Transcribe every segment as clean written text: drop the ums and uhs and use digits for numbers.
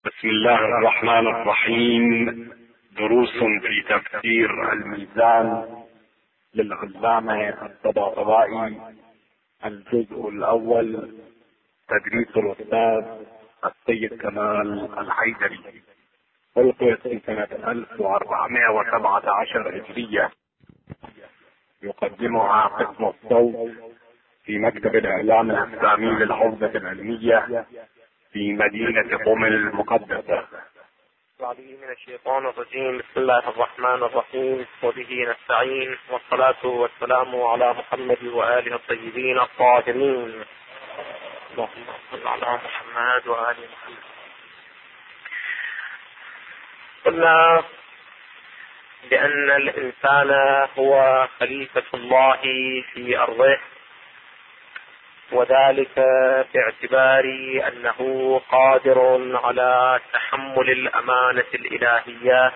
بسم الله الرحمن الرحيم. دروس في تفسير الميزان للعلامة الطباطبائي، الجزء الأول، تدريس الأستاذ السيد كمال الحيدري. ألقيت في سنة 1417 هجرية. يقدمها قسم الصوت في مكتب الإعلام الإسلامي للحوزة العلمية في مدينة قم المقدسة. من الشيطان الرجيم. بسم الله الرحمن الرحيم، وبه نستعين، والصلاة والسلام على محمد وآله الطيبين الطاهرين. اللهم صل على محمد وآل محمد. قلنا بأن الإنسان هو خليفة الله في أرضه، وذلك باعتبار أنه قادر على تحمل الأمانة الإلهية،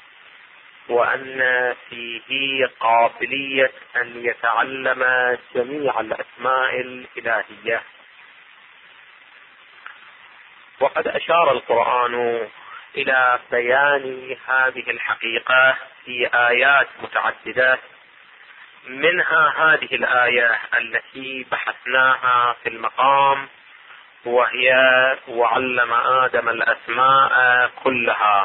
وأن فيه قابلية أن يتعلم جميع الأسماء الإلهية. وقد أشار القرآن إلى بيان هذه الحقيقة في آيات متعددة، منها هذه الآية التي بحثناها في المقام، وهي وعلم آدم الأسماء كلها.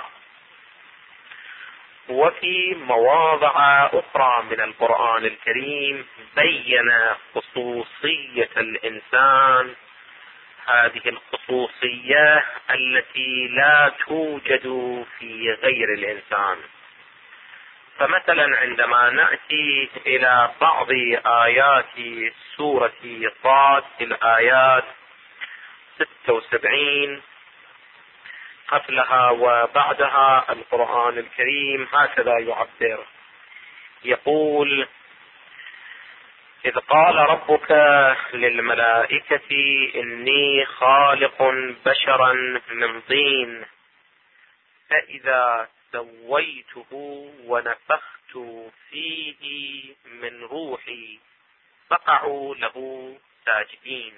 وفي مواضع أخرى من القرآن الكريم بين خصوصية الإنسان، هذه الخصوصية التي لا توجد في غير الإنسان. فمثلا عندما نأتي إلى بعض آيات سورة صاد، الآيات 76 قبلها وبعدها، القرآن الكريم هكذا يعبر، يقول: إذ قال ربك للملائكة إني خالق بشرا من طين فإذا سويته ونفخت فيه من روحي فقعوا له ساجدين.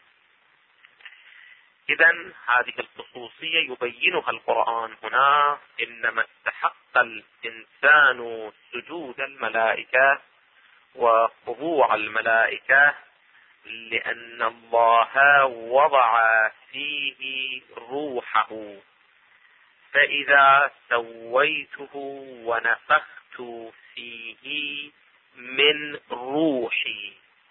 إذن هذه الخصوصية يبينها القرآن هنا. إنما استحق الإنسان سجود الملائكة وخضوع الملائكة لأن الله وضع فيه روحه، فإذا سويته ونفخت فيه من روحي.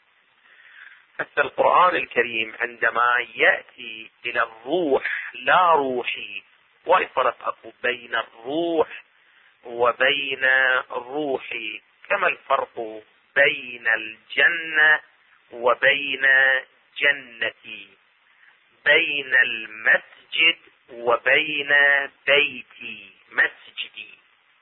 فالقرآن الكريم عندما يأتي إلى الروح لا روحي، ويفرق بين الروح وبين روحي، كما الفرق بين الجنة وبين جنتي، بين المسجد وبين بيتي مسجدي.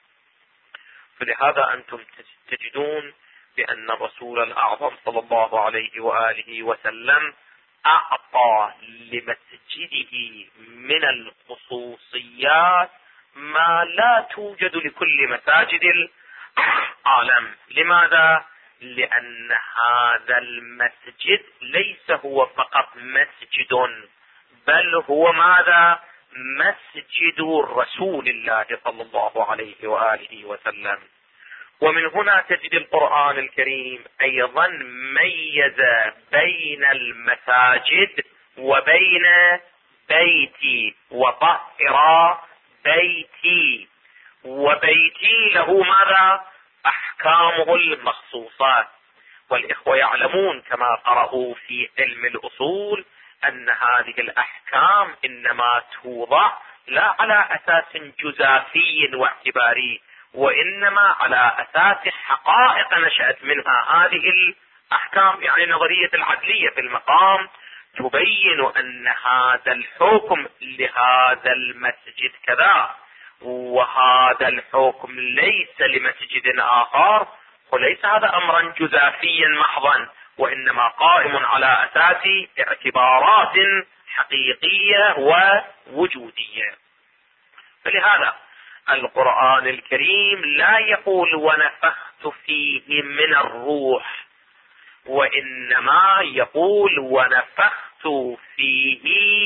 فلهذا أنتم تجدون بأن الرسول الأعظم صلى الله عليه وآله وسلم أعطى لمسجده من الخصوصيات ما لا توجد لكل مساجد العالم. لماذا؟ لأن هذا المسجد ليس هو فقط مسجد، بل هو ماذا؟ مسجد رسول الله صلى الله عليه وآله وسلم. ومن هنا تجد القرآن الكريم أيضا ميز بين المساجد وبين بيتي، وطهر بيتي، وبيتي له ماذا؟ أحكامه المخصوصة. والإخوة يعلمون كما قرأوا في علم الأصول أن هذه الأحكام إنما توضع لا على أساس جزافي واعتباري، وإنما على أساس حقائق نشأت منها هذه الأحكام. يعني نظرية العدلية في المقام تبين أن هذا الحكم لهذا المسجد كذا، وهذا الحكم ليس لمسجد آخر، وليس هذا أمرا جزافيا محضا، وإنما قائم على أساس اعتبارات حقيقية ووجودية. فلهذا القرآن الكريم لا يقول ونفخت فيه من الروح، وإنما يقول ونفخت فيه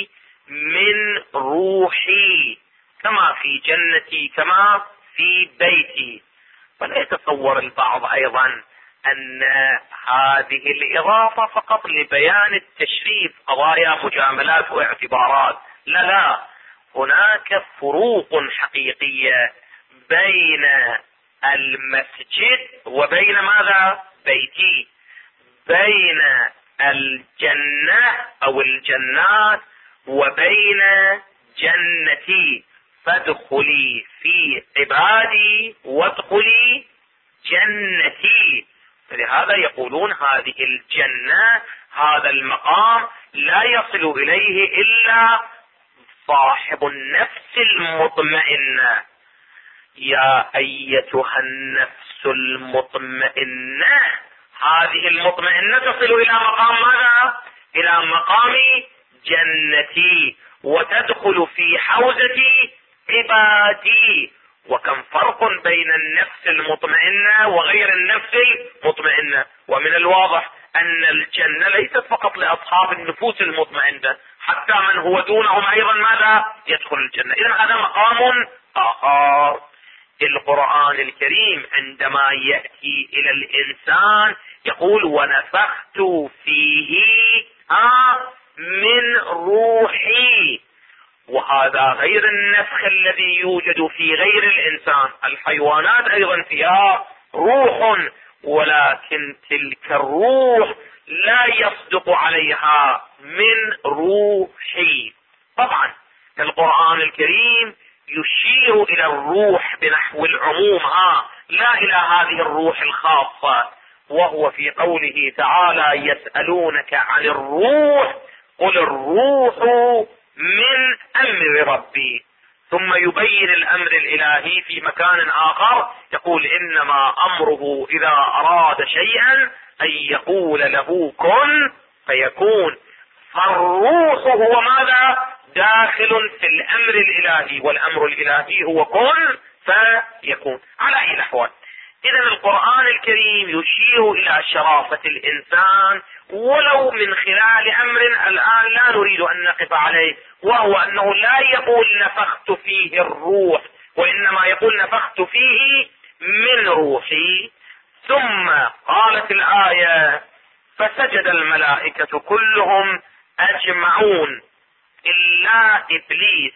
من روحي كما في جنتي كما في بيتي. فلا يتصور البعض أيضا أن هذه الإضافة فقط لبيان التشريف، قضايا مجاملات واعتبارات. لا، هناك فروق حقيقية بين المسجد وبين ماذا؟ بيتي، بين الجنة أو الجنات وبين جنتي. فادخلي في عبادي وادخلي جنتي. فلهذا يقولون هذه الجنة، هذا المقام لا يصل إليه إلا صاحب النفس المطمئنة. يا أيتها النفس المطمئنة، هذه المطمئنة تصل إلى مقام ماذا؟ إلى مقام جنتي، وتدخل في حوزة عبادي. وكم فرق بين النفس المطمئنة وغير النفس المطمئنة. ومن الواضح أن الجنة ليست فقط لأصحاب النفوس المطمئنة، حتى من هو دونهم أيضا ماذا؟ يدخل الجنة. إذن هذا مقام آخر. القرآن الكريم عندما يأتي إلى الإنسان يقول ونفخت فيه من روحي، وهذا غير النفخ الذي يوجد في غير الإنسان. الحيوانات أيضا فيها روح، ولكن تلك الروح لا يصدق عليها من روحي. طبعا القرآن الكريم يشير إلى الروح بنحو العموم، لا إلى هذه الروح الخاصة. وهو في قوله تعالى يسألونك عن الروح قل الروح من أمر ربي، ثم يبين الأمر الإلهي في مكان آخر يقول إنما أمره إذا أراد شيئا أن يقول له كن فيكون. فالروح هو ماذا؟ داخل في الأمر الإلهي، والأمر الإلهي هو كن فيكون. على أي الأحوال، إذن القرآن الكريم يشير إلى شرافة الإنسان ولو من خلال أمر الآن لا نريد أن نقف عليه، وهو أنه لا يقول نفخت فيه الروح، وإنما يقول نفخت فيه من روحي. ثم قالت الآية فسجد الملائكة كلهم أجمعون إلا إبليس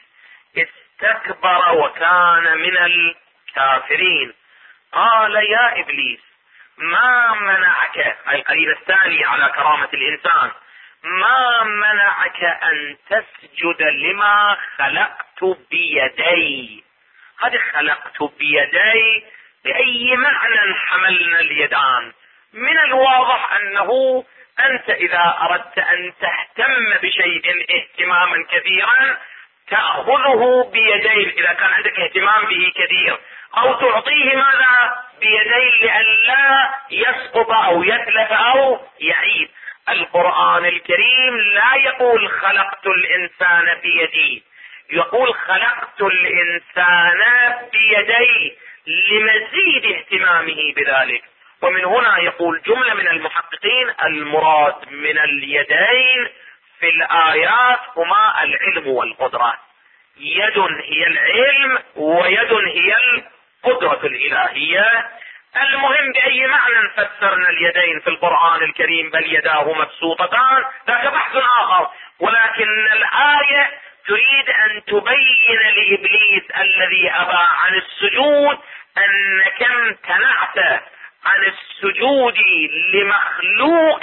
استكبر وكان من الكافرين. قال يا إبليس ما منعك، القرين الثاني على كرامة الإنسان، ما منعك أن تسجد لما خلقت بيدي. هذه خلقت بيدي بأي معنى حملنا اليدان؟ من الواضح أنه أنت إذا أردت أن تهتم بشيء اهتماما كثيرا تأخذه بيدين إذا كان عندك اهتمام به كثير، أو تعطيه ماذا؟ بيدين لئلا يسقط أو يتلف أو يعيب. القرآن الكريم لا يقول خلقت الإنسان بيدي، يقول خلقت الإنسان بيدي لمزيد اهتمامه بذلك. ومن هنا يقول جملة من المحققين المراد من اليدين في الآيات هما العلم والقدرة. يد هي العلم ويد هي القدرة الإلهية. المهم بأي معنى فسرنا اليدين في القرآن الكريم بل يداه مبسوطتان ذاك بحث آخر، ولكن الآية تريد أن تبين لإبليس الذي أبى عن السجود أنك امتنعت عن السجود لمخلوق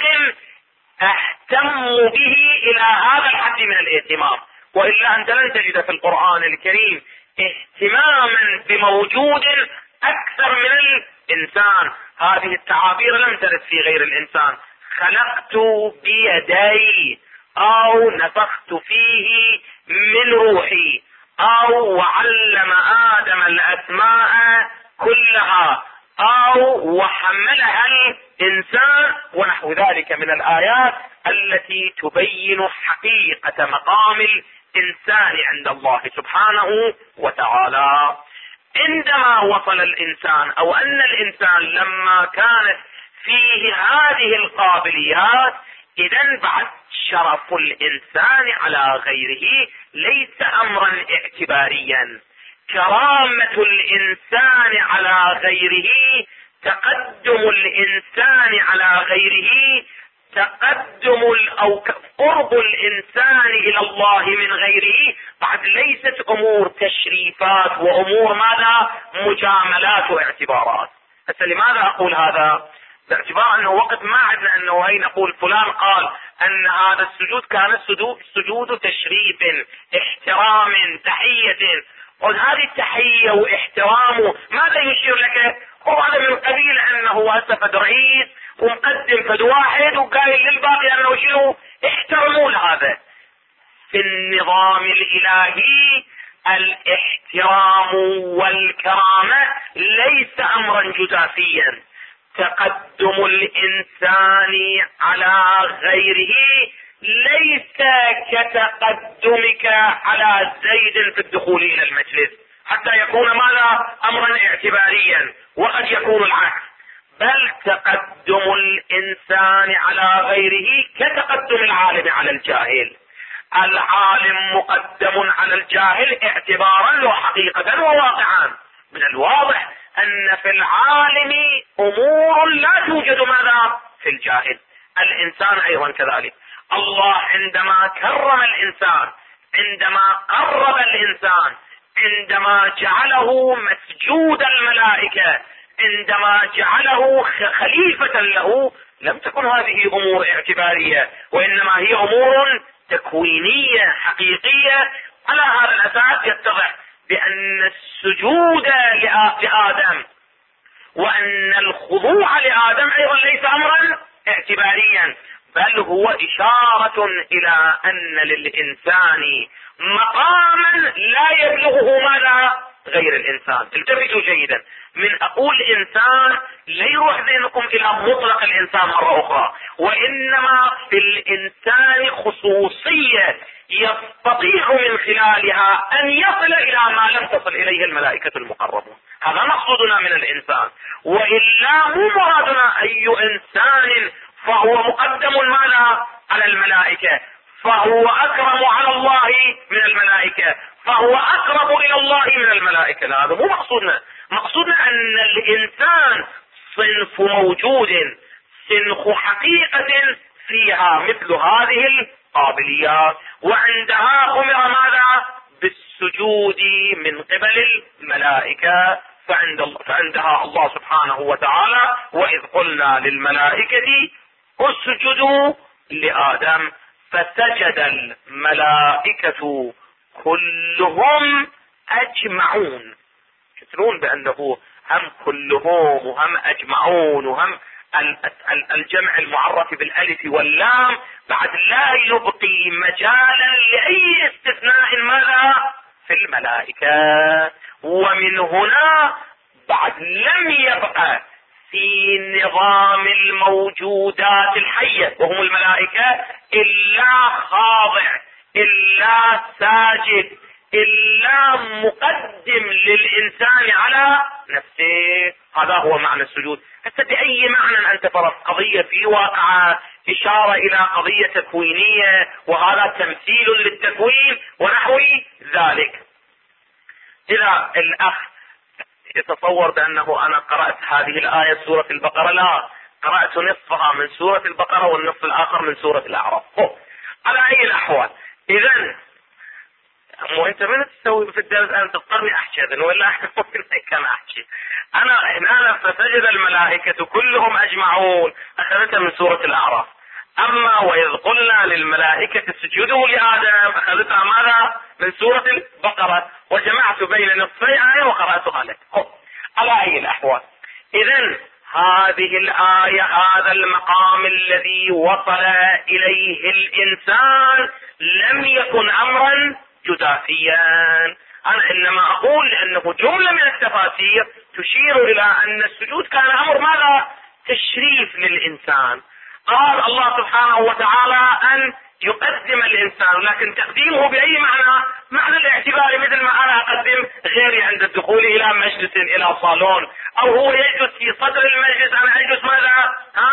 اهتم به إلى هذا الحد من الاهتمام، وإلا أنت لن تجد في القرآن الكريم اهتماما بموجود أكثر من الإنسان. هذه التعابير لم ترد في غير الإنسان. خلقت بيدي أو نفخت فيه من روحي أو وعلم آدم الأسماء كلها أو وحملها الإنسان ونحو ذلك من الآيات التي تبين حقيقة مقام الإنسان عند الله سبحانه وتعالى. عندما وصل الإنسان أو أن الإنسان لما كانت فيه هذه القابليات، إذن بعد شرف الإنسان على غيره ليس أمرا اعتباريا. كرامة الإنسان على غيره، تقدم الإنسان على غيره، أو قرب الإنسان إلى الله من غيره، بعد ليست أمور تشريفات وأمور ماذا؟ مجاملات واعتبارات. هسه لماذا أقول هذا؟ باعتبار أنه وقت ما عندنا أنه هي نقول فلان قال أن هذا السجود كان سجود تشريف، احترام، تحية. قل هذه التحية واحترامه ماذا يشير لك؟ هو هذا من قبيل أنه هسه فد رئيس ومقدم فد واحد وقايل للباقي أنه شنو؟ احترموا لهذا. في النظام الإلهي الاحترام والكرامة ليس أمرا جزافيا. تقدم الإنسان على غيره ليس كتقدمك على زيد في الدخول إلى المجلس حتى يكون ماذا؟ أمرا اعتباريا، وقد يكون العكس. بل تقدم الإنسان على غيره كتقدم العالم على الجاهل. العالم مقدم على الجاهل اعتبارا وحقيقة وواقعا. من الواضح أن في العالم أمور لا توجد ماذا؟ في الجاهل. الإنسان أيضا كذلك. الله عندما كرم الإنسان، عندما قرب الإنسان، عندما جعله مسجود الملائكة، عندما جعله خليفة له، لم تكن هذه أمور اعتبارية، وإنما هي أمور تكوينية حقيقية. على هذا الأساس يتضح بأن السجود لآدم وأن الخضوع لآدم أيضا ليس أمرا اعتباريا، بل هو إشارة إلى أن للإنسان مقاما لا يبلغه ماذا؟ غير الإنسان. التفتوا جيدا، من أقول إنسان لا يروح ذهنكم إلى مطلق الإنسان مرة أخرى، وإنما في الإنسان خصوصية يستطيع من خلالها أن يصل إلى ما لم تصل إليه الملائكة المقربون. هذا مقصودنا من الإنسان، وإلا مو مرادنا أي إنسان فهو مقدم ماذا؟ على الملائكة، فهو أكرم على الله من الملائكة، فهو أقرب إلى الله من الملائكة. لا، هذا مو مقصودنا. مقصودنا أن الإنسان صنف موجود، صنف حقيقة فيها مثل هذه القابليات، وعندها أمر ماذا؟ بالسجود من قبل الملائكة. فعندها الله سبحانه وتعالى وإذ قلنا للملائكة اسجدوا لآدم فسجد الملائكة كلهم أجمعون. تدرون بأنه هم كلهم وهم أجمعون وهم الجمع المعرف بالألف واللام بعد لا يبقي مجالا لأي استثناء ماذا؟ في الملائكة. ومن هنا بعد لم يبقى في نظام الموجودات الحية وهم الملائكة إلا خاضع، إلا ساجد، إلا مقدم للإنسان على نفسه. هذا هو معنى السجود. حتى بأي معنى أنت فرض قضية في واقعة إشارة إلى قضية تكوينية، وهذا تمثيل للتكوين ونحو ذلك. إذا الأخ يتصور بأنه أنا قرأت هذه الآية سورة البقرة، لا، قرأت نصفها من سورة البقرة والنصف الآخر من سورة الأعراف. على أي الأحوال، إذن مو أنت من تسوي في الدرس؟ أنا تضطرني أحكي إذن ولا كان أحكي أنا فسجد الملائكة كلهم أجمعون أخذتها من سورة الأعراف. أما وإذ قلنا للملائكة اسجدوا لآدم أخذتها ماذا؟ من سورة البقرة، وجمعت بين نصفي آية وقرأتها لك. على أي الأحوال، إذن هذه الآية، هذا المقام الذي وصل إليه الإنسان لم يكن أمرا جزافيا. أنا إنما أقول أنه جملة من التفاسير تشير إلى أن السجود كان أمر ماذا؟ تشريف للإنسان. قال الله سبحانه وتعالى أن يقدم الإنسان، لكن تقديمه بأي معنى؟ معنى الاعتبار، مثل ما أنا أقدم غيري عند الدخول إلى مجلس، إلى صالون، أو هو يجلس في صدر المجلس، أنا أجلس ماذا؟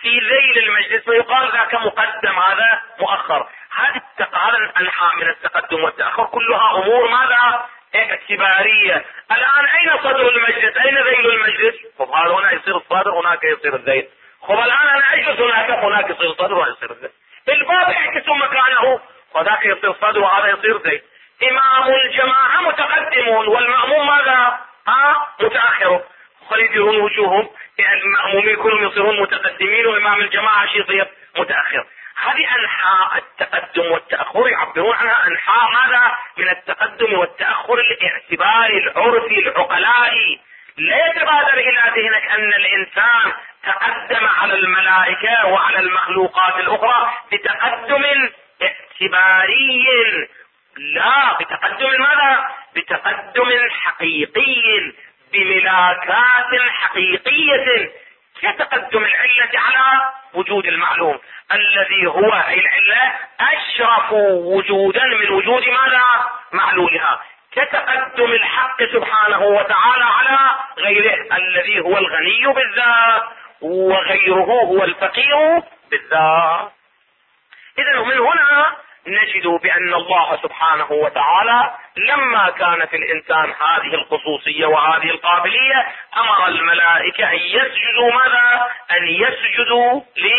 في ذيل المجلس ويقال ذاك مقدم هذا مؤخر. هذه الأنحاء من التقدم والتأخر كلها أمور ماذا؟ اعتبارية. الآن أين صدر المجلس؟ أين ذيل المجلس؟ طب هذا هنا يصير الصدر، هناك يصير الذيل. خب الآن أنا أجلس هناك يصير الصدر وهذا يصير الذيل. الباب يعكس مكانه، وذاك يصير صدر وهذا يصير ذيل. إمام الجماعة متقدمون والمأموم ماذا؟ متأخر. خليجون وجوههم المأمومين كلهم يصيرون متقدمين وإمام الجماعة يصير متأخر. هذه أنحاء التقدم والتأخر يعبرون عنها أنحاء ماذا؟ من التقدم والتأخر الاعتباري العرفي العقلائي. لا يتبادر إلى ذهنك أن الإنسان تقدم على الملائكة وعلى المخلوقات الأخرى بتقدم اعتباري، لا، بتقدم ماذا؟ بتقدم حقيقي بملاكات حقيقية كتقدم العلة على وجود المعلوم الذي هو العلة أشرف وجودا من وجود ماذا؟ معلولها، كتقدم الحق سبحانه وتعالى على غيره الذي هو الغني بالذات وغيره هو الفقير بالذات. إذن من هنا نجد بأن الله سبحانه وتعالى لما كان في الإنسان هذه الخصوصية وهذه القابلية أمر الملائكة أن يسجدوا ماذا؟ أن يسجدوا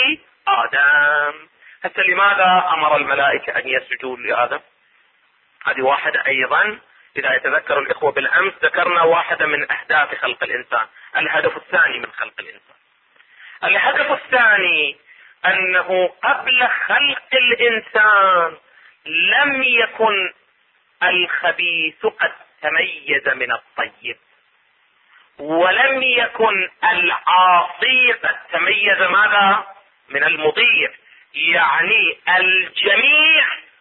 لآدم. حتى لماذا أمر الملائكة أن يسجدوا لآدم؟ هذه واحدة أيضا. إذا يتذكر الإخوة بالأمس ذكرنا واحدة من أهداف خلق الإنسان، الهدف الثاني من خلق الإنسان. الهدف الثاني أنه قبل خلق الإنسان لم يكن الخبيث قد تميز من الطيب، ولم يكن العاصي قد تميز ماذا؟ من المطيع. يعني الجميع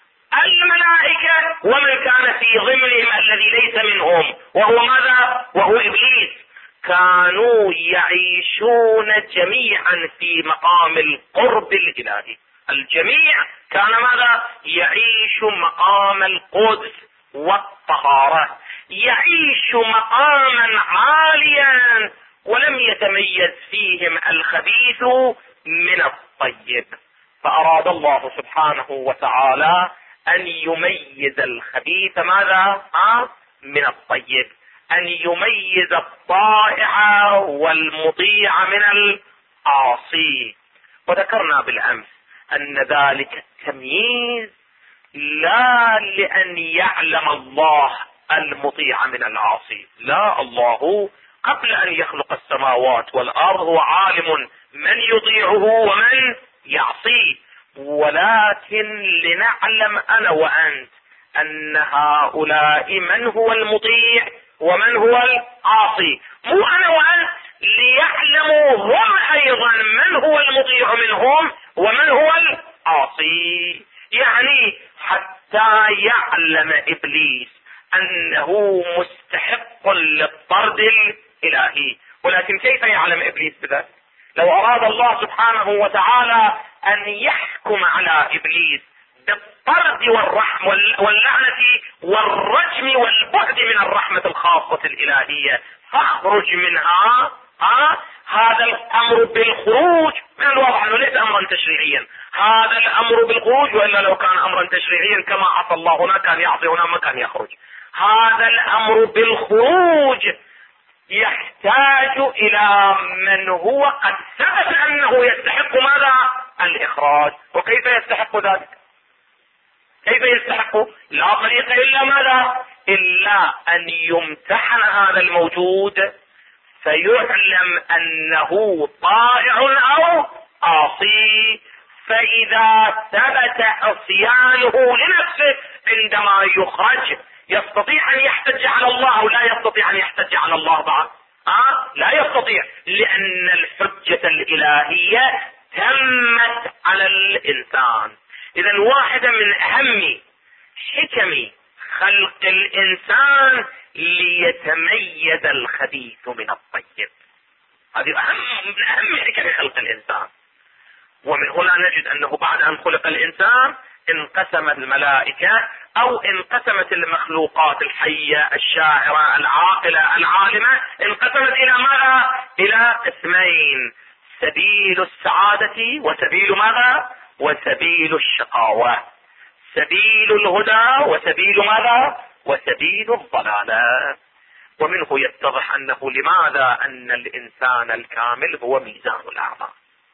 الملائكة ومن كان في ضمنهم الذي ليس منهم وهو ماذا؟ وهو إبليس، كانوا يعيشون جميعا في مقام القرب الإلهي. الجميع كان ماذا؟ يعيش مقام القدس والطهارة، يعيش مقاما عاليا، ولم يتميز فيهم الخبيث من الطيب. فأراد الله سبحانه وتعالى أن يميز الخبيث ماذا؟ من الطيب، أن يميز الطائع والمطيع من العاصي. وذكرنا بالأمس أن ذلك التمييز لا لأن يعلم الله المطيع من العاصي، لا، الله قبل أن يخلق السماوات والأرض هو عالم من يطيعه ومن يعصيه، ولكن لنعلم أنا وأنت أن هؤلاء من هو المطيع ومن هو العاصي، مو أنا وأنت ليعلموا هم أيضا من هو المطيع منهم ومن هو العاصي. يعني حتى يعلم إبليس أنه مستحق للطرد الإلهي. ولكن كيف يعلم إبليس بذلك؟ لو أراد الله سبحانه وتعالى أن يحكم على إبليس بالطرد واللعنة والرجم والبعد من الرحمة الخاصة الإلهية فاخرج منها، هذا الأمر بالخروج من الواضح أنه ليس أمرا تشريعيا، هذا الأمر بالخروج، وإلا لو كان أمرا تشريعيا كما عصى الله هنا كان يعصي هنا ما كان يخرج. هذا الأمر بالخروج يحتاج إلى من هو قد ثبت أنه يستحق ماذا؟ الإخراج. وكيف يستحق ذلك؟ كيف يستحق؟ لا طريق إلا ماذا؟ إلا أن يمتحن هذا الموجود فيعلم أنه طائع أو عاصي. فإذا ثبت عصيانه لنفسه عندما يخرج يستطيع أن يحتج على الله أو لا يستطيع أن يحتج على الله بعد؟ لا يستطيع، لأن الحجة الإلهية تمت على الإنسان. إذن واحدة من أهم حكم خلق الإنسان ليتميز الخبيث من الطيب. هذه من أهم حكم خلق الإنسان. ومن هنا نجد أنه بعد أن خلق الإنسان انقسمت الملائكة أو انقسمت المخلوقات الحية الشاعرة العاقلة العالمة، انقسمت إلى ماذا؟ إلى قسمين. سبيل السعادة وسبيل ماذا؟ وسبيل الشقاوة، سبيل الهدى وسبيل ماذا؟ وسبيل الضلالة. ومنه يتضح أنه لماذا أن الإنسان الكامل هو ميزان الأعمال.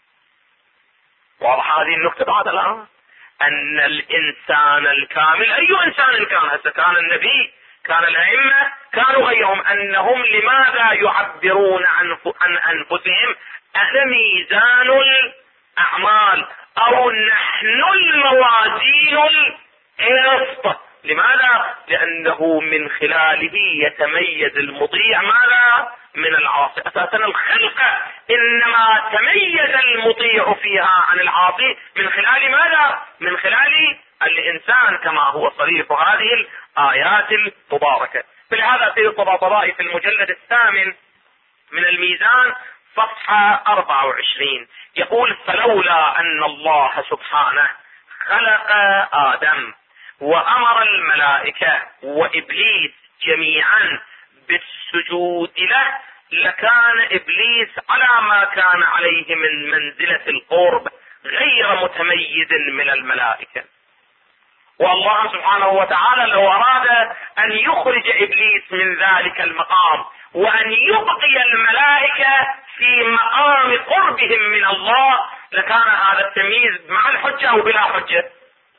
واضح هذه النقطة بعد الآن؟ أن الإنسان الكامل، أي إنسان كان، هسه كان النبي، كان الأئمة، كانوا غيرهم، أنهم لماذا يعبرون عن أنفسهم أنا ميزان الأعمال أو نحن الموازين القسط؟ لماذا؟ لأنه من خلاله يتميز المطيع ماذا؟ من العاصي. أساسا الخلقة إنما تميز المطيع فيها عن العاصي من خلال ماذا؟ من خلال الإنسان، كما هو صريح هذه الآيات المباركة. فلهذا سيد الطباطبائي في المجلد 8 من الميزان صفحة 24 يقول: فلولا أن الله سبحانه خلق آدم وأمر الملائكة وإبليس جميعا بالسجود له لكان إبليس على ما كان عليه من منزلة القرب غير متميز من الملائكة. والله سبحانه وتعالى لو أراد أن يخرج إبليس من ذلك المقام وأن يبقي الملائكة في مقام قربهم من الله لكان هذا التمييز مع الحجة أو بلا حجة؟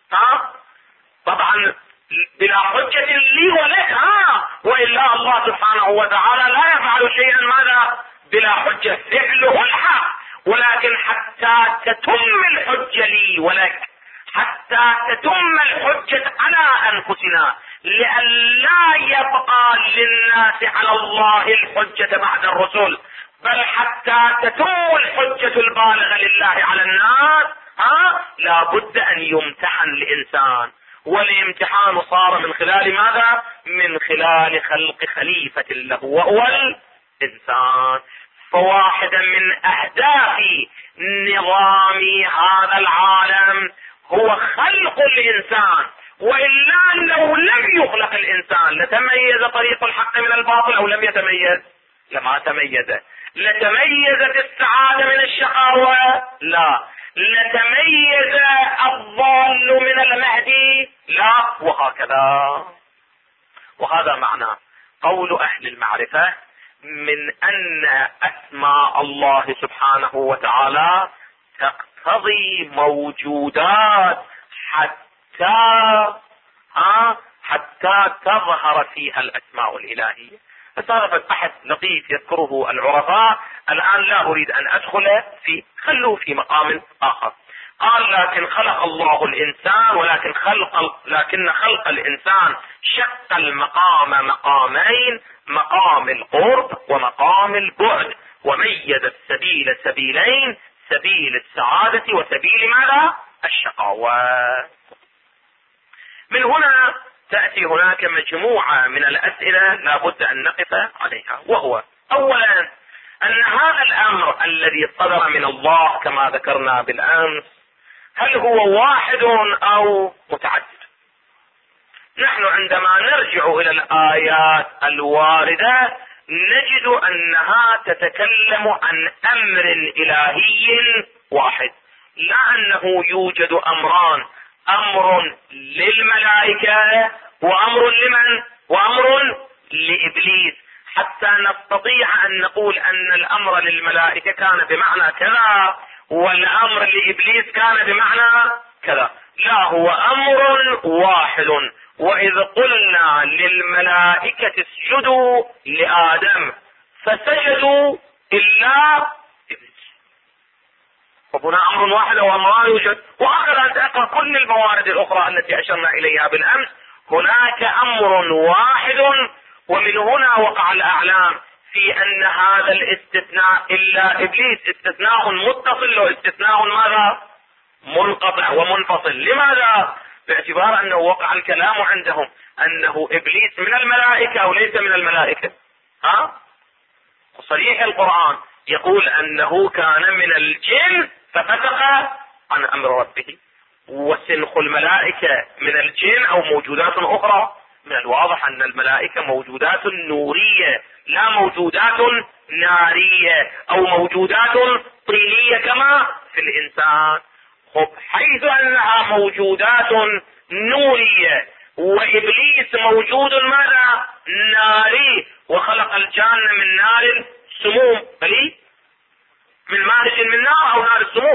طبعا بلا حجة لي ولك، وإلا الله سبحانه وتعالى لا يفعل شيئا ماذا؟ بلا حجة، فعله الحق، ولكن حتى تتم الحجة لي ولك، حتى تتم الحجة على أنفسنا، لئلا يبقى للناس على الله الحجة بعد الرسل، بل حتى تتم الحجة البالغة لله على الناس لا بد أن يمتحن الإنسان. والامتحان صار من خلال ماذا؟ من خلال خلق خليفة له وهو الإنسان. فواحدا من أهداف نظام هذا العالم هو خلق الإنسان، وإلا لو لم يخلق الإنسان لتميز طريق الحق من الباطل أو لم يتميز؟ لما تميز. لتميزت السعادة من الشقاوة؟ لا. لتميز الضال من المهدي؟ لا. وهكذا. وهذا معنى قول أهل المعرفة من أن أسماء الله سبحانه وتعالى تقتضي موجودات حتى تظهر فيها الأسماء الإلهية. فصار بحث لطيف يذكره العرفاء، الآن لا أريد أن أدخل فيه، خلوه في مقام آخر. قال: لكن خلق الله الإنسان لكن خلق الإنسان شق المقام مقامين، مقام القرب ومقام البعد، وميز السبيل سبيلين، سبيل السعادة وسبيل ماذا؟ الشقاوة. من هنا تأتي هناك مجموعة من الأسئلة لا بد أن نقف عليها، وهو أولا أن هذا الأمر الذي صدر من الله كما ذكرنا بالأمس هل هو واحد أو متعدد؟ نحن عندما نرجع إلى الآيات الواردة نجد أنها تتكلم عن أمر إلهي واحد، لا أنه يوجد أمران، أمر للملائكة وأمر لمن؟ وأمر لإبليس، حتى نستطيع أن نقول أن الأمر للملائكة كان بمعنى كذا والأمر لإبليس كان بمعنى كذا. لا، هو أمر واحد. وإذ قلنا للملائكة اسجدوا لآدم فسجدوا إلا إبليس. وهنا أمر واحد وأمران يوجد. وهكذا أن تقرأ كل الموارد الأخرى التي أشرنا إليها بالأمس، هناك أمر واحد. ومن هنا وقع الأعلام في أن هذا الاستثناء إلا إبليس استثناء متصل واستثناء ماذا؟ منقطع ومنفصل. لماذا؟ باعتبار أنه وقع الكلام عندهم أنه إبليس من الملائكة أو ليس من الملائكة. صريح القرآن يقول أنه كان من الجن ففسق عن أمر ربه. وسنخ الملائكة من الجن أو موجودات أخرى؟ من الواضح أن الملائكة موجودات نورية لا موجودات نارية أو موجودات طينية كما في الإنسان. حيث أنها موجودات نورية وإبليس موجود ماذا؟ ناري، وخلق الجان من نار السموم، بل من مارج من نار أو نار السموم،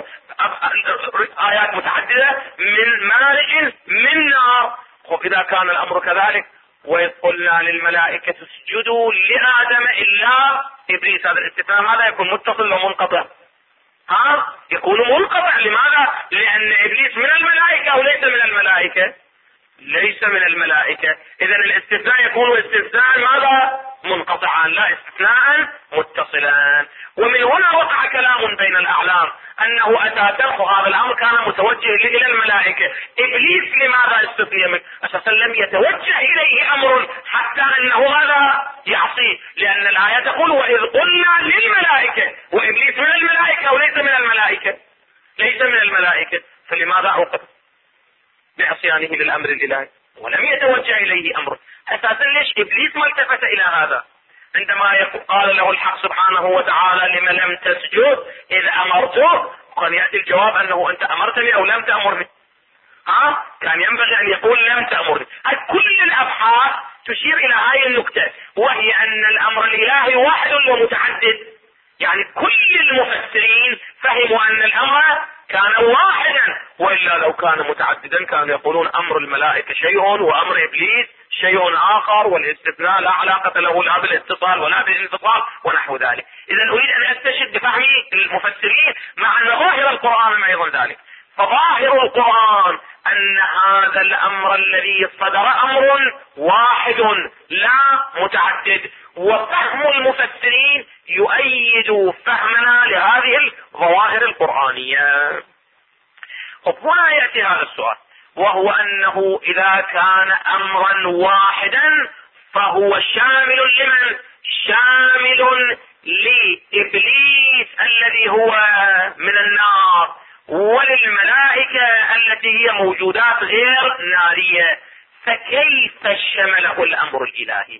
آيات متعددة من مارج من نار. إذا كان الأمر كذلك، وإذ قلنا للملائكة اسجدوا لآدم إلا إبليس، هذا الاستفهام هذا يكون متصل ومنقطع؟ يكون منقطع. لماذا؟ لأن إبليس من الملائكة أو ليس من الملائكة؟ ليس من الملائكة. إذن الاستثناء يكون استثناء ماذا؟ منقطعا، لا استثناء متصلا. ومن هنا وقع كلام بين الأعلام أنه أتى درء هذا الأمر كان متوجه إلى الملائكة. إبليس لماذا استثني منه؟ أساسا لم يتوجه إليه أمر حتى أنه هذا يعصيه، لأن الآية تقول وإذ قلنا للملائكة، وإبليس من الملائكة أو ليس من الملائكة؟ ليس من الملائكة، فلماذا أوقف بعصيانه للأمر الإلهي ولم يتوجه إليه أمر؟ أساسا ليش إبليس ما التفت إلى هذا؟ عندما قال له الحق سبحانه وتعالى لم لم تسجد إذ أمرته، قد يأتي الجواب أنه أنت أمرتني أو لم تأمرني. كان ينبغي أن يقول لم تأمرني. كل الأبحاث تشير إلى هذه النقطة، وهي أن الأمر الإلهي واحد ومتعدد. يعني كل المفسرين فهموا أن الأمر كان واحدا، وإلا لو كان متعددا كانوا يقولون أمر الملائكة شيء وأمر إبليس شيء آخر، والاستثناء لا علاقة له لا بالاتصال ولا بالانفصال ونحو ذلك. إذا أريد أن أستشهد بفهم المفسرين مع أن ظاهر القرآن أيضا ذلك. فظاهر القرآن أن هذا الأمر الذي صدر أمر واحد لا متعدد، وفهم المفسرين يؤيد فهمنا لهذه الظواهر القرآنية. هنا يأتي هذا السؤال، وهو أنه إذا كان أمرا واحدا فهو شامل لمن؟ شامل لإبليس الذي هو من النار، وللملائكة التي هي موجودات غير نارية. فكيف شمله الأمر الإلهي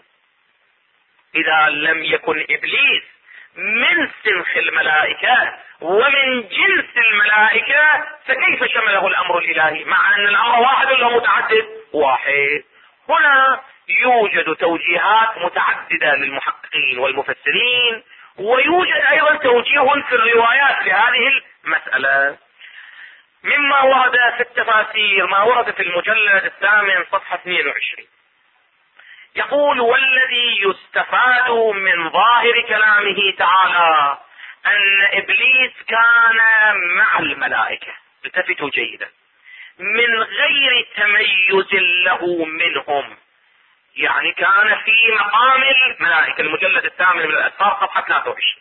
إذا لم يكن إبليس من سنخ الملائكة ومن جنس الملائكة؟ فكيف شمله الأمر الإلهي مع أن الأمر واحد ولا متعدد؟ واحد. هنا يوجد توجيهات متعددة للمحققين والمفسرين، ويوجد أيضا توجيه في الروايات لهذه المسألة. مما ورد في التفاسير ما ورد في المجلد 8 صفحة 22 يقول: والذي يستفاد من ظاهر كلامه تعالى أن إبليس كان مع الملائكة، التفتوا جيدا، من غير تميز له منهم، يعني كان في مقام الملائكة. المجلد 8 من الأسفار صفحة 23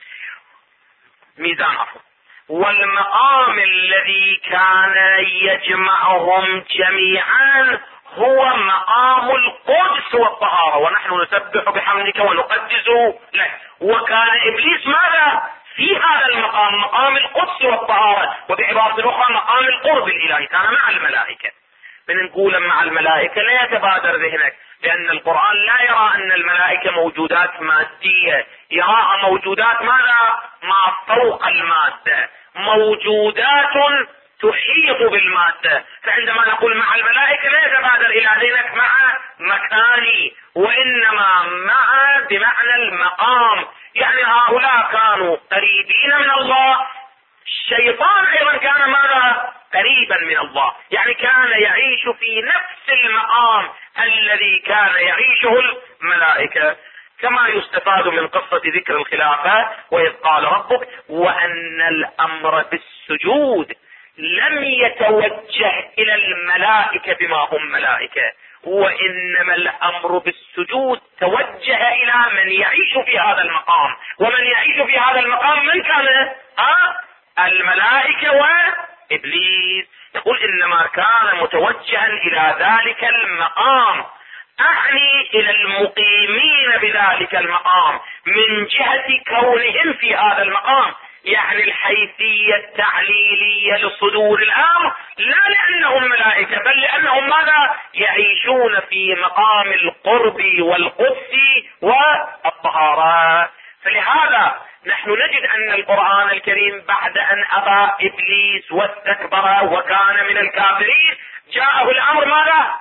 ميزان عفوا. والمقام الذي كان يجمعهم جميعا هو مقام القدس والطهارة، ونحن نسبح بحمدك ونقدس له. وكان إبليس ماذا في هذا المقام؟ مقام القدس والطهارة، وبعبارة أخرى مقام القرب الإلهي، كان مع الملائكة. من نقول مع الملائكة لا يتبادر ذهنك، لأن القرآن لا يرى أن الملائكة موجودات مادية، يرى موجودات ماذا؟ ما فوق المادة، موجودات تحيط بالمادة. فعندما نقول مع الملائكة لا يتبادر إلى ذهنك مع مكاني، وإنما مع بمعنى المقام. يعني هؤلاء كانوا قريبين من الله، الشيطان أيضا كان ماذا؟ قريبا من الله، يعني كان يعيش في نفس المقام الذي كان يعيشه الملائكة. كما يستفاد من قصة ذكر الخلافة وإذ قال ربك وأن الأمر بالسجود لم يتوجه إلى الملائكة بما هم ملائكة، وإنما الأمر بالسجود توجه إلى من يعيش في هذا المقام. ومن يعيش في هذا المقام من كان؟ الملائكة وإبليس. يقول إنما كان متوجها إلى ذلك المقام، أعني إلى المقيمين بذلك المقام من جهة كونهم في هذا المقام، يعني الحيثية التعليلية لصدور الأمر، لا لأنهم ملائكة بل لأنهم ماذا؟ يعيشون في مقام القرب والقدس والطهارة. فلهذا نحن نجد ان القرآن الكريم بعد ان ابى ابليس واستكبر وكان من الكافرين جاءه الامر ماذا؟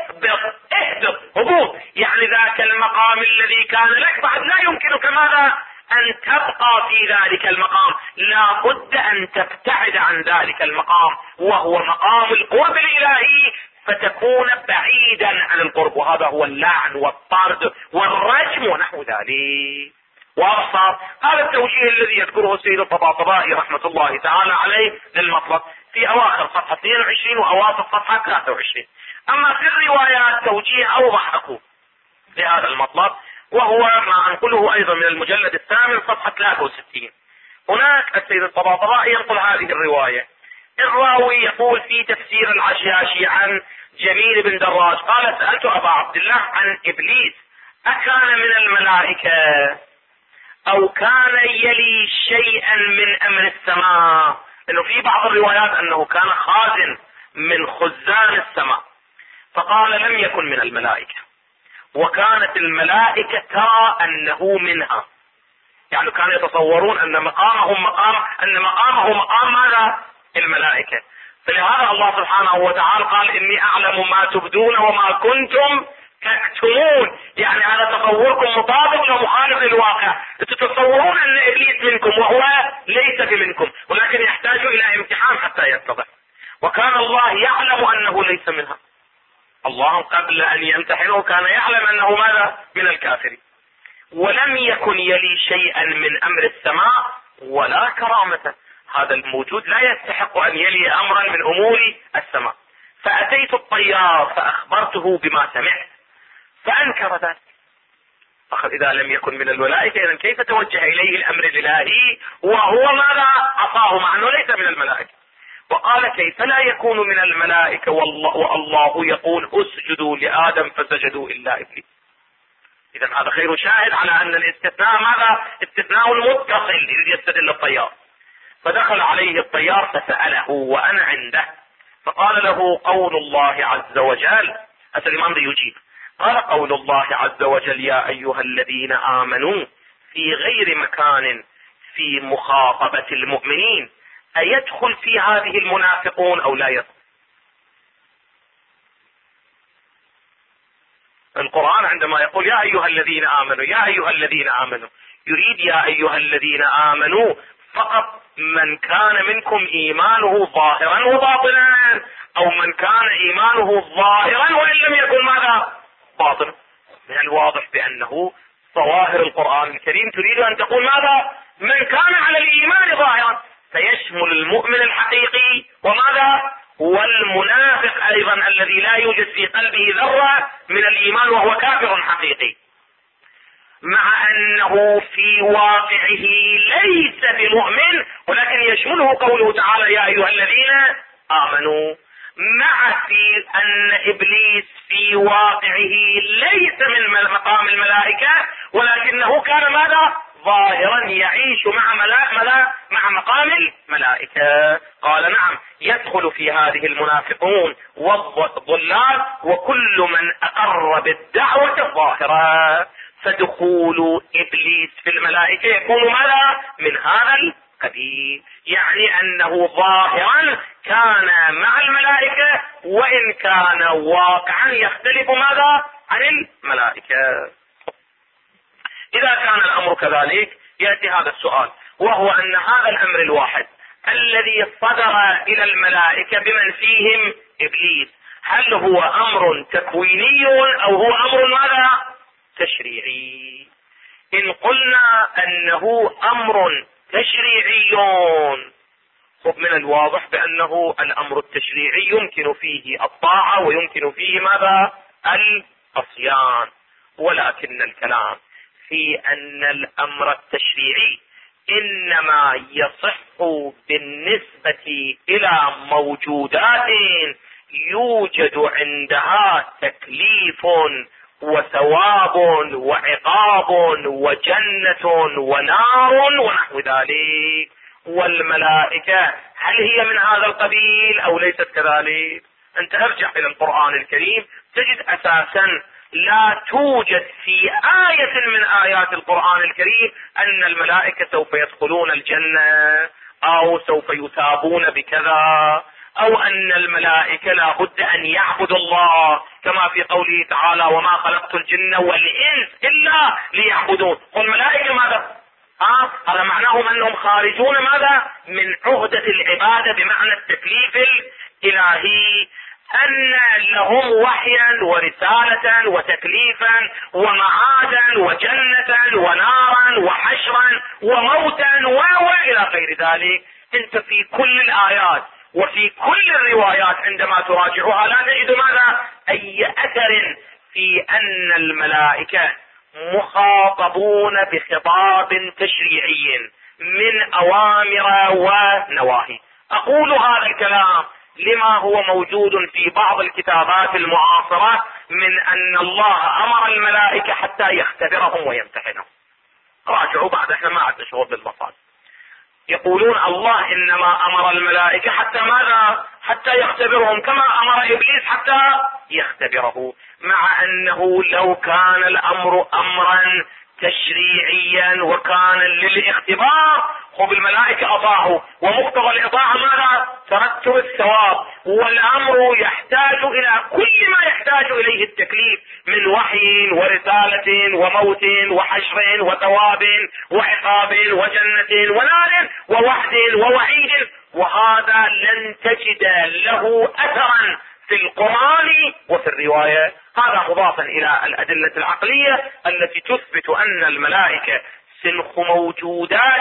اهبط هبوط، يعني ذاك المقام الذي كان لك بعد لا يمكنك ماذا؟ ان تبقى في ذلك المقام، لا بد ان تبتعد عن ذلك المقام وهو مقام القرب الالهي فتكون بعيدا عن القرب، وهذا هو اللعن والطرد والرجم ونحو ذلك. واصار هذا التوجيه الذي يذكره السيد الطباطبائي رحمة الله تعالى عليه للمطلب في اواخر صفحة 22 واواسط صفحة 23. اما في الروايات توجيه اوضح اكو لهذا المطلب، وهو ما انقله ايضا من المجلد الثامن صفحة 63. هناك السيد الطباطبائي ينقل هذه الرواية. الراوي يقول في تفسير العشاشي عن جميل بن دراج قال: سألت ابا عبد الله عن ابليس اكان من الملائكة او كان يلي شيئا من امر السماء؟ انه في بعض الروايات انه كان خازن من خزان السماء، فقال لم يكن من الملائكة، وكانت الملائكة ترى انه منها، يعني كانوا يتصورون ان مقامه مقام ماذا؟ الملائكة. فلهذا الله سبحانه وتعالى قال: اني اعلم ما تبدون وما كنتم تكتمون، يعني هذا تصوركم مطابق ومخالف للواقع، تتصورون ان ابليس منكم وهو ليس بمنكم، ولكن يحتاج الى امتحان حتى يتضح. وكان الله يعلم انه ليس منها، الله قبل ان يمتحنه كان يعلم انه ماذا؟ من الكافرين. ولم يكن يلي شيئا من امر السماء ولا كرامته، هذا الموجود لا يستحق ان يلي امرا من امور السماء. فاتيت الطيار فاخبرته بما سمعت فانكر ذلك. فقال: اذا لم يكن من الملائكة اذا كيف توجه اليه الامر الالهي وهو ماذا؟ عصاه مع انه ليس من الملائكة. وقال: كيف لا يكون من الملائكة والله يقول اسجدوا لآدم فسجدوا الا ابليس؟ اذا هذا خير شاهد على ان الاستثناء ماذا؟ استثناء متصل اذ يستدل الطيار. فدخل عليه الطيار فسأله وانا عنده، فقال له: قول الله عز وجل. الامام يجيب قال: قول الله عز وجل: يا ايها الذين امنوا في غير مكان في مخاطبة المؤمنين، ايدخل في هذه المنافقون او لا يدخل؟ القرآن عندما يقول يا ايها الذين امنوا يا ايها الذين امنوا يريد يا ايها الذين امنوا فقط من كان منكم ايمانه ظاهرا وباطنا، او من كان ايمانه ظاهرا وان لم يكن ماذا؟ باطنا. من الواضح بانه ظواهر القرآن الكريم تريد ان تقول ماذا؟ من كان على الايمان ظاهرا، فيشمل المؤمن الحقيقي وماذا؟ والمنافق ايضا الذي لا يوجد في قلبه ذرة من الايمان وهو كافر حقيقي، مع انه في واقعه ليس بمؤمن، ولكن يشمله قوله تعالى يا ايها الذين امنوا، مع في ان ابليس في واقعه ليس من مقام الملائكة، ولكنه كان ماذا؟ ظاهرا يعيش مع مقام الملائكة. قال: نعم، يدخل في هذه المنافقون والضلال وكل من اقر بالدعوة الظاهرة. فدخول ابليس في الملائكة يكون ماذا؟ من هذا القبيل، يعني انه ظاهرا كان مع الملائكة وان كان واقعا يختلف ماذا؟ عن الملائكة. اذا كان الامر كذلك يأتي هذا السؤال، وهو ان هذا الامر الواحد الذي صدر الى الملائكة بمن فيهم ابليس، هل هو امر تكويني او هو امر ماذا؟ تشريعي؟ ان قلنا انه امر تشريعي، ومن الواضح بانه الامر التشريعي يمكن فيه الطاعة ويمكن فيه ماذا؟ العصيان، ولكن الكلام في ان الامر التشريعي انما يصح بالنسبة الى موجودات يوجد عندها تكليف وثواب وعقاب وجنة ونار ونحو ذلك. والملائكة هل هي من هذا القبيل او ليست كذلك؟ انت ارجع الى القرآن الكريم تجد اساسا لا توجد في آية من آيات القرآن الكريم أن الملائكة سوف يدخلون الجنة أو سوف يثابون بكذا، أو أن الملائكة لا بد أن يعبدوا الله كما في قوله تعالى وما خلقت الجن والإنس إلا ليعبدون. والملائكة ماذا؟ هذا معناه أنهم خارجون ماذا؟ من عهدة العبادة بمعنى التكليف الإلهي، أن لهم وحيا ورسالة وتكليفا ومعادا وجنة ونارا وحشرا وموتا وإلى غير ذلك. انت في كل الآيات وفي كل الروايات عندما تراجعها لا تجد ماذا؟ أي أثر في أن الملائكة مخاطبون بخطاب تشريعي من أوامر ونواهي. أقول هذا الكلام لما هو موجود في بعض الكتابات المعاصرة من أن الله أمر الملائكة حتى يختبرهم ويمتحنهم. راجعوا بعد، احنا ما عندنا شغل بالمصادر. يقولون الله إنما أمر الملائكة حتى ماذا؟ حتى يختبرهم، كما أمر إبليس حتى يختبره، مع أنه لو كان الأمر أمرا تشريعيا وكان للاختبار خب الملائكة أطاعوا، ومقتضى الإطاعة ماذا؟ ترتب الثواب. والأمر يحتاج إلى كل ما يحتاج إليه التكليف من وحي ورسالة وموت وحشر وثواب وعقاب وجنة ونار ووعد ووعيد، وهذا لن تجد له أثرا في القرآن وفي الرواية. هذا مضافا إلى الأدلة العقلية التي تثبت أن الملائكة سنخ موجودات،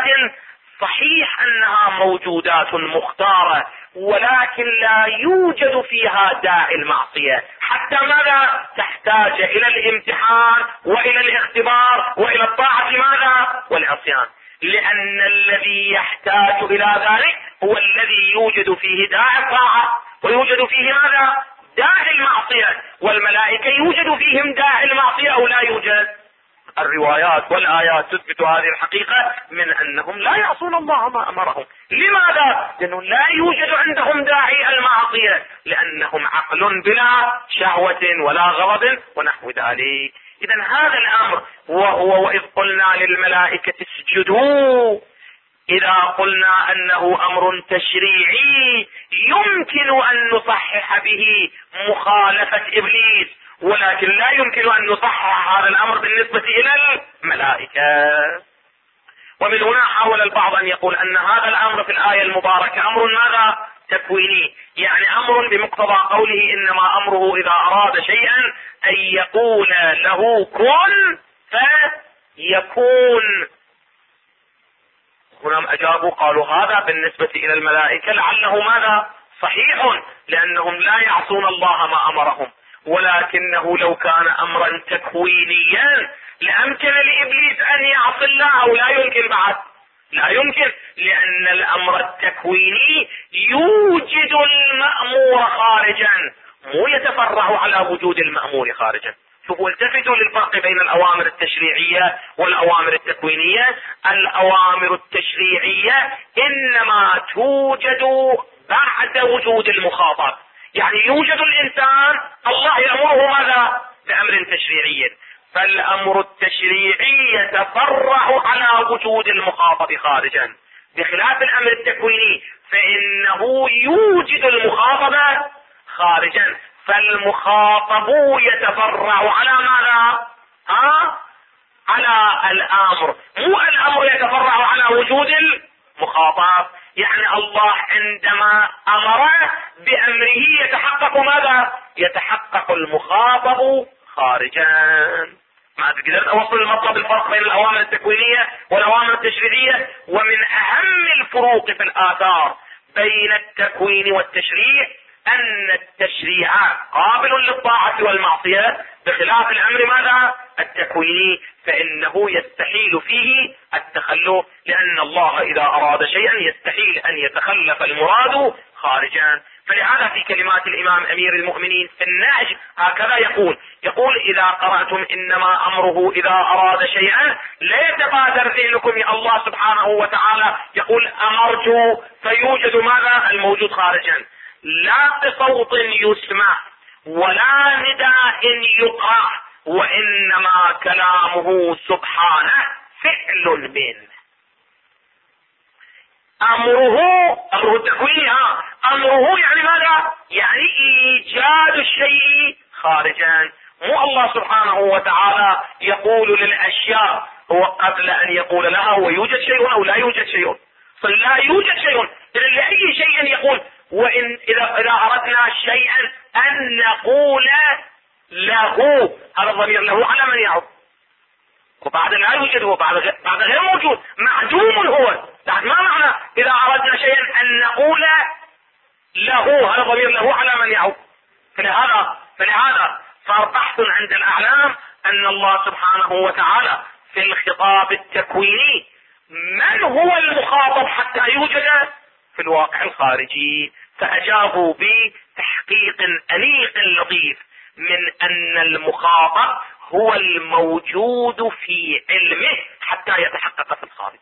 صحيح أنها موجودات مختارة، ولكن لا يوجد فيها داعي المعصية، حتى ماذا؟ تحتاج إلى الامتحان وإلى الاختبار وإلى الطاعة ماذا؟ والعصيان، لأن الذي يحتاج إلى ذلك هو الذي يوجد فيه داعي الطاعة ويوجد فيه ماذا؟ داعي المعصية. والملائكة يوجد فيهم داعي المعصية أو لا يوجد؟ الروايات والآيات تثبت هذه الحقيقة من أنهم لا يعصون الله ما أمرهم. لماذا؟ لأنه لا يوجد عندهم داعي المعصية، لأنهم عقل بلا شهوة ولا غضب ونحو ذلك. إذا هذا الأمر وهو وإذ قلنا للملائكة اسجدوا، إذا قلنا أنه أمر تشريعي يمكن أن نصحح به مخالفة إبليس، ولكن لا يمكن أن نصحح هذا الأمر بالنسبة إلى الملائكة. ومن هنا حاول البعض أن يقول أن هذا الأمر في الآية المباركة أمر ماذا؟ تكويني، يعني أمر بمقتضى قوله إنما أمره إذا أراد شيئا أن يقول له كن فيكون. هنا أجابوا قالوا هذا بالنسبة إلى الملائكة لعله ماذا؟ صحيح، لأنهم لا يعصون الله ما أمرهم، ولكنه لو كان أمرا تكوينيا لأمكن لإبليس أن يعصي الله أو لا يمكن؟ بعد لا يمكن، لأن الأمر التكويني يوجد المأمور خارجا، مو يتفرع على وجود المأمور خارجا. شوفوا التفتوا للفرق بين الأوامر التشريعية والأوامر التكوينية. الأوامر التشريعية إنما توجد بعد وجود المخاطب، يعني يوجد الإنسان الله يأمره ماذا؟ بأمر تشريعي، فالأمر التشريعي يتفرع على وجود المخاطب خارجا، بخلاف الأمر التكويني فإنه يوجد المخاطب خارجا، فالمخاطب يتفرع على ماذا؟ على الأمر، مو الأمر يتفرع على وجود المخاطب. يعني الله عندما أمر بأمره يتحقق ماذا؟ يتحقق المخاطب خارجا. ما قدرت أوصل المطلب الفرق بين الأوامر التكوينية والأوامر التشريعية. ومن أهم الفروق في الآثار بين التكوين والتشريع أن التشريع قابل للطاعة والمعصية، بخلاف الأمر ماذا؟ التكويني، فإنه يستحيل فيه التخلف، لأن الله إذا أراد شيئا يستحيل أن يتخلف المراد خارجا. فلهذا في كلمات الإمام أمير المؤمنين في النهج هكذا يقول إذا قرأتم إنما أمره إذا أراد شيئا لا يتبادر ذهنكم يا الله سبحانه وتعالى يقول أمرت فيوجد ماذا؟ الموجود خارجا، لا بصوت يسمع ولا نداء يقع وإنما كلامه سبحانه فعل منه. أمره التكويني، أمره يعني ماذا؟ يعني إيجاد الشيء خارجا. مو الله سبحانه وتعالى يقول للأشياء هو قبل أن يقول لها هو يوجد شيء أو لا يوجد شيء، لا يوجد شيء. إذا لأي شيء يقول وإن إذا أردنا شيئا أن نقول له، هذا الضمير له على من يعود، وبعد لا يوجد هو، بعد غير موجود، معدوم هو. ما معنى إذا أردنا شيئا أن نقول له، هذا الضمير له على من يعود. فلهذا صار بحث عند الأعلام أن الله سبحانه وتعالى في الخطاب التكويني من هو المخاطب حتى يوجد في الواقع الخارجي، فأجابوا بتحقيق أنيق لطيف من أن المخاطب هو الموجود في علمه حتى يتحقق في الخارج.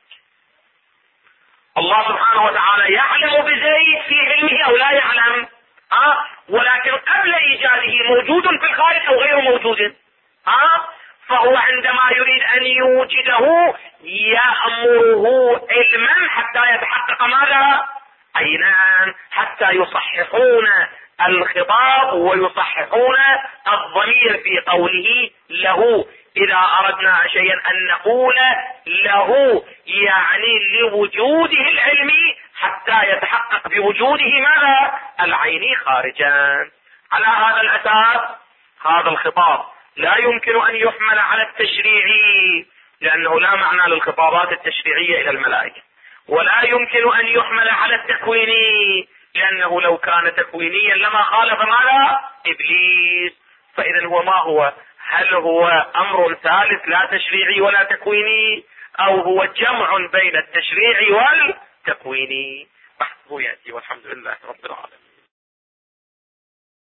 الله سبحانه وتعالى يعلم بزيد في علمه أو لا يعلم، ولكن قبل إيجاده موجود في الخارج أو غير موجود. فهو عندما يريد أن يوجده يأمره علما حتى يتحقق ماذا؟ عينان، حتى يصححون الخطاب ويصححون الضمير في قوله له. إذا أردنا شيئا أن نقول له يعني لوجوده العلمي حتى يتحقق بوجوده ماذا؟ العيني خارجا. على هذا الأساس هذا الخطاب لا يمكن أن يحمل على التشريعي، لأنه لا معنى للخطابات التشريعية إلى الملائكة، ولا يمكن أن يحمل على التكويني، لأنه لو كان تكوينيا لما خالف ماذا؟ إبليس. فإذا هو ما هو؟ هل هو أمر ثالث لا تشريعي ولا تكويني، أو هو جمع بين التشريعي والتكويني؟ بحثه يأتي، والحمد لله رب العالمين.